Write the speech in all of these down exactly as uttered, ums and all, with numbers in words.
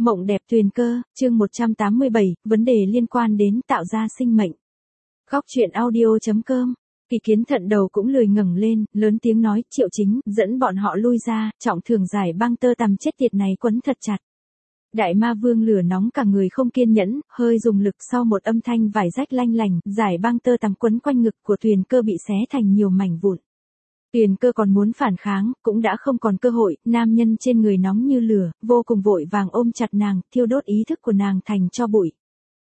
Mộng đẹp Tuyền Cơ, chương một trăm tám mươi bảy, vấn đề liên quan đến tạo ra sinh mệnh. Góc truyện audio chấm com. Kỳ Kiến Thận đầu cũng lười ngẩng lên, lớn tiếng nói, Triệu Chính, dẫn bọn họ lui ra, trọng thường giải băng tơ tằm chết tiệt này quấn thật chặt. Đại Ma Vương lửa nóng cả người không kiên nhẫn, hơi dùng lực sau một âm thanh vải rách lanh lành, giải băng tơ tằm quấn quanh ngực của Tuyền Cơ bị xé thành nhiều mảnh vụn. Tuyền Cơ còn muốn phản kháng, cũng đã không còn cơ hội, nam nhân trên người nóng như lửa, vô cùng vội vàng ôm chặt nàng, thiêu đốt ý thức của nàng thành tro bụi.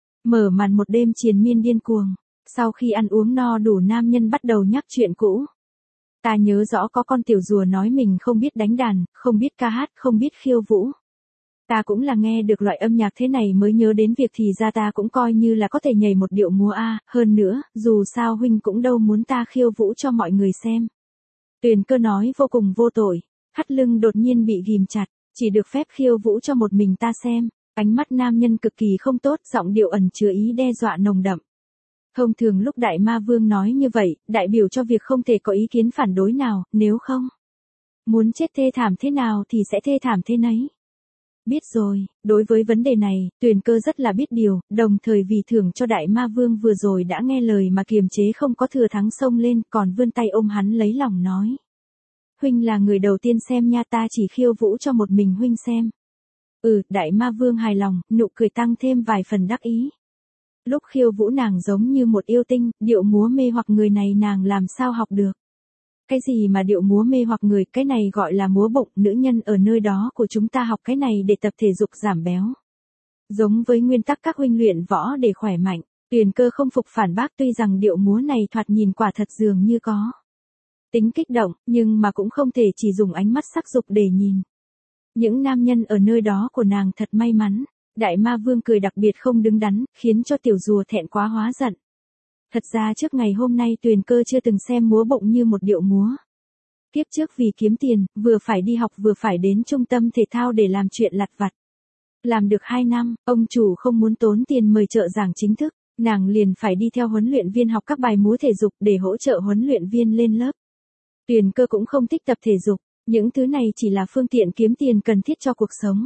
Mở màn một đêm triền miên điên cuồng, sau khi ăn uống no đủ nam nhân bắt đầu nhắc chuyện cũ. Ta nhớ rõ có con tiểu rùa nói mình không biết đánh đàn, không biết ca hát, không biết khiêu vũ. Ta cũng là nghe được loại âm nhạc thế này mới nhớ đến việc thì ra ta cũng coi như là có thể nhảy một điệu múa a, hơn nữa, dù sao huynh cũng đâu muốn ta khiêu vũ cho mọi người xem. Tuyền Cơ nói vô cùng vô tội, thắt lưng đột nhiên bị ghìm chặt, chỉ được phép khiêu vũ cho một mình ta xem, ánh mắt nam nhân cực kỳ không tốt, giọng điệu ẩn chứa ý đe dọa nồng đậm. Thông thường lúc Đại Ma Vương nói như vậy, đại biểu cho việc không thể có ý kiến phản đối nào, nếu không, muốn chết thê thảm thế nào thì sẽ thê thảm thế nấy. Biết rồi, đối với vấn đề này, Tuyền Cơ rất là biết điều, đồng thời vì thưởng cho Đại Ma Vương vừa rồi đã nghe lời mà kiềm chế không có thừa thắng xông lên, còn vươn tay ôm hắn lấy lòng nói. Huynh là người đầu tiên xem nha, ta chỉ khiêu vũ cho một mình huynh xem. Ừ, Đại Ma Vương hài lòng, nụ cười tăng thêm vài phần đắc ý. Lúc khiêu vũ nàng giống như một yêu tinh, điệu múa mê hoặc người này nàng làm sao học được. Cái gì mà điệu múa mê hoặc người, cái này gọi là múa bụng, nữ nhân ở nơi đó của chúng ta học cái này để tập thể dục giảm béo. Giống với nguyên tắc các huynh luyện võ để khỏe mạnh, Tuyền Cơ không phục phản bác, tuy rằng điệu múa này thoạt nhìn quả thật dường như có tính kích động, nhưng mà cũng không thể chỉ dùng ánh mắt sắc dục để nhìn. Những nam nhân ở nơi đó của nàng thật may mắn. Đại Ma Vương cười đặc biệt không đứng đắn, khiến cho tiểu rùa thẹn quá hóa giận. Thật ra trước ngày hôm nay Tuyền Cơ chưa từng xem múa bụng như một điệu múa. Kiếp trước vì kiếm tiền, vừa phải đi học vừa phải đến trung tâm thể thao để làm chuyện lặt vặt. Làm được hai năm, ông chủ không muốn tốn tiền mời trợ giảng chính thức, nàng liền phải đi theo huấn luyện viên học các bài múa thể dục để hỗ trợ huấn luyện viên lên lớp. Tuyền Cơ cũng không thích tập thể dục, những thứ này chỉ là phương tiện kiếm tiền cần thiết cho cuộc sống.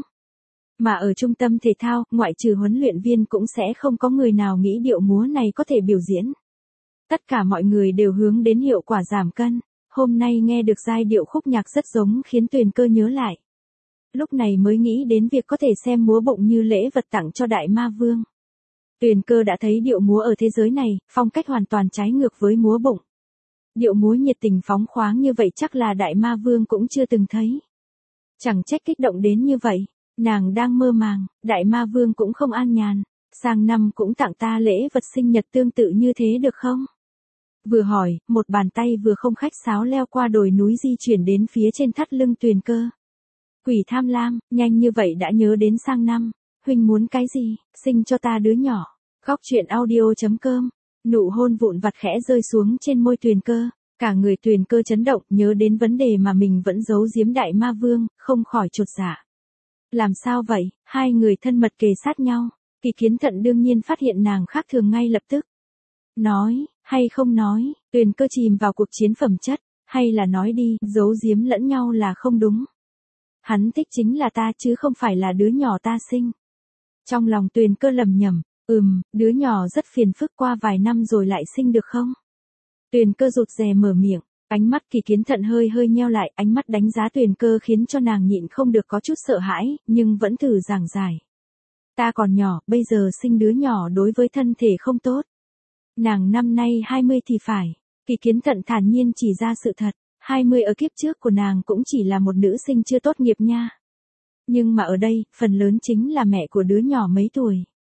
Mà ở trung tâm thể thao, ngoại trừ huấn luyện viên cũng sẽ không có người nào nghĩ điệu múa này có thể biểu diễn. Tất cả mọi người đều hướng đến hiệu quả giảm cân. Hôm nay nghe được giai điệu khúc nhạc rất giống khiến Tuyền Cơ nhớ lại. Lúc này mới nghĩ đến việc có thể xem múa bụng như lễ vật tặng cho Đại Ma Vương. Tuyền Cơ đã thấy điệu múa ở thế giới này, phong cách hoàn toàn trái ngược với múa bụng. Điệu múa nhiệt tình phóng khoáng như vậy chắc là Đại Ma Vương cũng chưa từng thấy. Chẳng trách kích động đến như vậy. Nàng đang mơ màng, Đại Ma Vương cũng không an nhàn, sang năm cũng tặng ta lễ vật sinh nhật tương tự như thế được không? Vừa hỏi, một bàn tay vừa không khách sáo leo qua đồi núi di chuyển đến phía trên thắt lưng Tuyền Cơ. Quỷ tham lam, nhanh như vậy đã nhớ đến sang năm, huynh muốn cái gì, sinh cho ta đứa nhỏ. Góc truyện audio chấm com, nụ hôn vụn vặt khẽ rơi xuống trên môi Tuyền Cơ, cả người Tuyền Cơ chấn động, nhớ đến vấn đề mà mình vẫn giấu giếm Đại Ma Vương, không khỏi chột dạ. Làm sao vậy, hai người thân mật kề sát nhau, Kỳ Kiến Thận đương nhiên phát hiện nàng khác thường ngay lập tức. Nói, hay không nói, Tuyền Cơ chìm vào cuộc chiến phẩm chất, hay là nói đi, giấu giếm lẫn nhau là không đúng. Hắn thích chính là ta chứ không phải là đứa nhỏ ta sinh. Trong lòng Tuyền Cơ lầm nhầm, ừm, đứa nhỏ rất phiền phức, qua vài năm rồi lại sinh được không? Tuyền Cơ rụt rè mở miệng. Ánh mắt Kỳ Kiến Thận hơi hơi nheo lại, ánh mắt đánh giá Tuyền Cơ khiến cho nàng nhịn không được có chút sợ hãi, nhưng vẫn thử giảng giải. Ta còn nhỏ, bây giờ sinh đứa nhỏ đối với thân thể không tốt. Nàng năm nay hai mươi thì phải. Kỳ Kiến Thận thản nhiên chỉ ra sự thật, hai mươi ở kiếp trước của nàng cũng chỉ là một nữ sinh chưa tốt nghiệp nha. Nhưng mà ở đây, phần lớn chính là mẹ của đứa nhỏ mấy tuổi.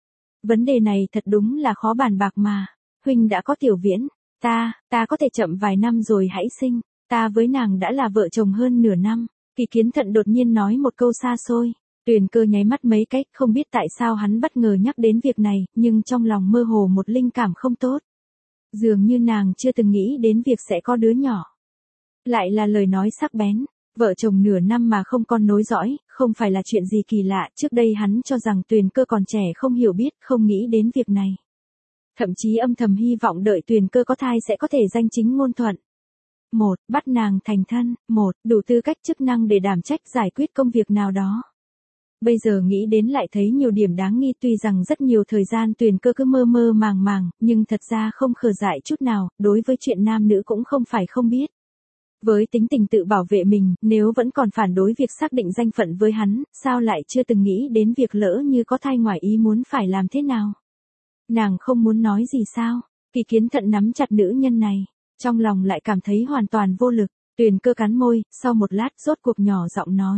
Vấn đề này thật đúng là khó bàn bạc mà. Huynh đã có tiểu viễn. Ta, ta có thể chậm vài năm rồi hãy sinh, ta với nàng đã là vợ chồng hơn nửa năm. Kỳ Kiến Thận đột nhiên nói một câu xa xôi, Tuyền Cơ nháy mắt mấy cách, không biết tại sao hắn bất ngờ nhắc đến việc này, nhưng trong lòng mơ hồ một linh cảm không tốt. Dường như nàng chưa từng nghĩ đến việc sẽ có đứa nhỏ. Lại là lời nói sắc bén, vợ chồng nửa năm mà không con nối dõi, không phải là chuyện gì kỳ lạ, trước đây hắn cho rằng Tuyền Cơ còn trẻ không hiểu biết, không nghĩ đến việc này. Thậm chí âm thầm hy vọng đợi Tuyền Cơ có thai sẽ có thể danh chính ngôn thuận. Một, bắt nàng thành thân. Một, đủ tư cách chức năng để đảm trách giải quyết công việc nào đó. Bây giờ nghĩ đến lại thấy nhiều điểm đáng nghi, tuy rằng rất nhiều thời gian Tuyền Cơ cứ mơ mơ màng màng, nhưng thật ra không khờ dại chút nào, đối với chuyện nam nữ cũng không phải không biết. Với tính tình tự bảo vệ mình, nếu vẫn còn phản đối việc xác định danh phận với hắn, sao lại chưa từng nghĩ đến việc lỡ như có thai ngoài ý muốn phải làm thế nào? Nàng không muốn nói gì sao? Kỳ Kiến Thận nắm chặt nữ nhân này, trong lòng lại cảm thấy hoàn toàn vô lực. Tuyền Cơ cắn môi, sau một lát rốt cuộc nhỏ giọng nói.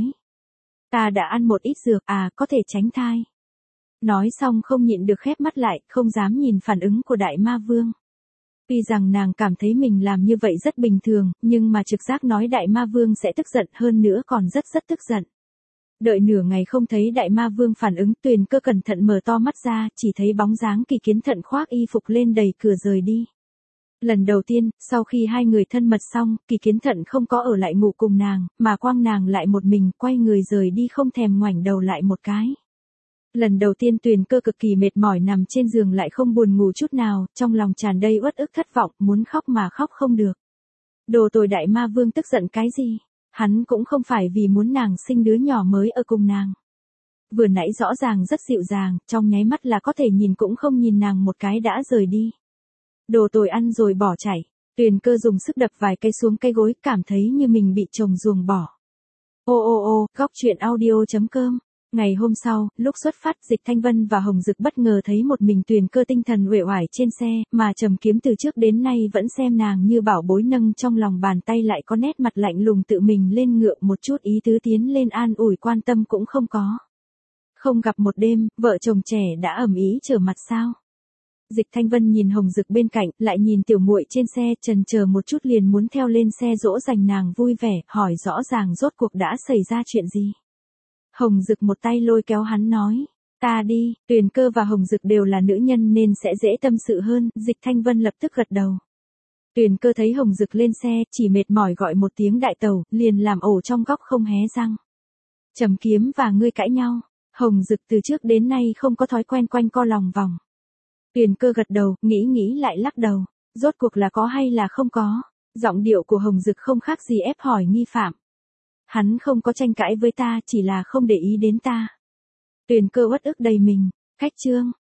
Ta đã ăn một ít dược, à, có thể tránh thai. Nói xong không nhịn được khép mắt lại, không dám nhìn phản ứng của Đại Ma Vương. Tuy rằng nàng cảm thấy mình làm như vậy rất bình thường, nhưng mà trực giác nói Đại Ma Vương sẽ tức giận, hơn nữa còn rất rất tức giận. Đợi nửa ngày không thấy Đại Ma Vương phản ứng, Tuyền Cơ cẩn thận mở to mắt ra, chỉ thấy bóng dáng Kỳ Kiến Thận khoác y phục lên đẩy cửa rời đi. Lần đầu tiên, sau khi hai người thân mật xong, Kỳ Kiến Thận không có ở lại ngủ cùng nàng, mà quăng nàng lại một mình, quay người rời đi không thèm ngoảnh đầu lại một cái. Lần đầu tiên Tuyền Cơ cực kỳ mệt mỏi nằm trên giường lại không buồn ngủ chút nào, trong lòng tràn đầy uất ức thất vọng, muốn khóc mà khóc không được. Đồ tồi Đại Ma Vương tức giận cái gì? Hắn cũng không phải vì muốn nàng sinh đứa nhỏ mới ở cùng nàng. Vừa nãy rõ ràng rất dịu dàng, trong nháy mắt là có thể nhìn cũng không nhìn nàng một cái đã rời đi. Đồ tồi ăn rồi bỏ chảy. Tuyền Cơ dùng sức đập vài cây xuống cây gối, cảm thấy như mình bị chồng ruồng bỏ. Ô ô ô, góc truyện audio chấm com. Ngày hôm sau, lúc xuất phát, Dịch Thanh Vân và Hồng Dực bất ngờ thấy một mình Tuyền Cơ tinh thần uể oải trên xe, mà Trầm Kiếm từ trước đến nay vẫn xem nàng như bảo bối nâng trong lòng bàn tay lại có nét mặt lạnh lùng tự mình lên ngựa, một chút ý tứ tiến lên an ủi quan tâm cũng không có. Không gặp một đêm, vợ chồng trẻ đã ầm ĩ trở mặt sao? Dịch Thanh Vân nhìn Hồng Dực bên cạnh, lại nhìn tiểu muội trên xe, chần chờ một chút liền muốn theo lên xe dỗ dành nàng vui vẻ, hỏi rõ ràng rốt cuộc đã xảy ra chuyện gì. Hồng Dực một tay lôi kéo hắn nói, ta đi. Tuyền Cơ và Hồng Dực đều là nữ nhân nên sẽ dễ tâm sự hơn, Dịch Thanh Vân lập tức gật đầu. Tuyền Cơ thấy Hồng Dực lên xe, chỉ mệt mỏi gọi một tiếng đại tẩu, liền làm ổ trong góc không hé răng. Trầm Kiếm và ngươi cãi nhau. Hồng Dực từ trước đến nay không có thói quen quanh co lòng vòng. Tuyền Cơ gật đầu, nghĩ nghĩ lại lắc đầu. Rốt cuộc là có hay là không có? Giọng điệu của Hồng Dực không khác gì ép hỏi nghi phạm. Hắn không có tranh cãi với ta, chỉ là không để ý đến ta. Tuyền Cơ uất ức đầy mình. Khách trương,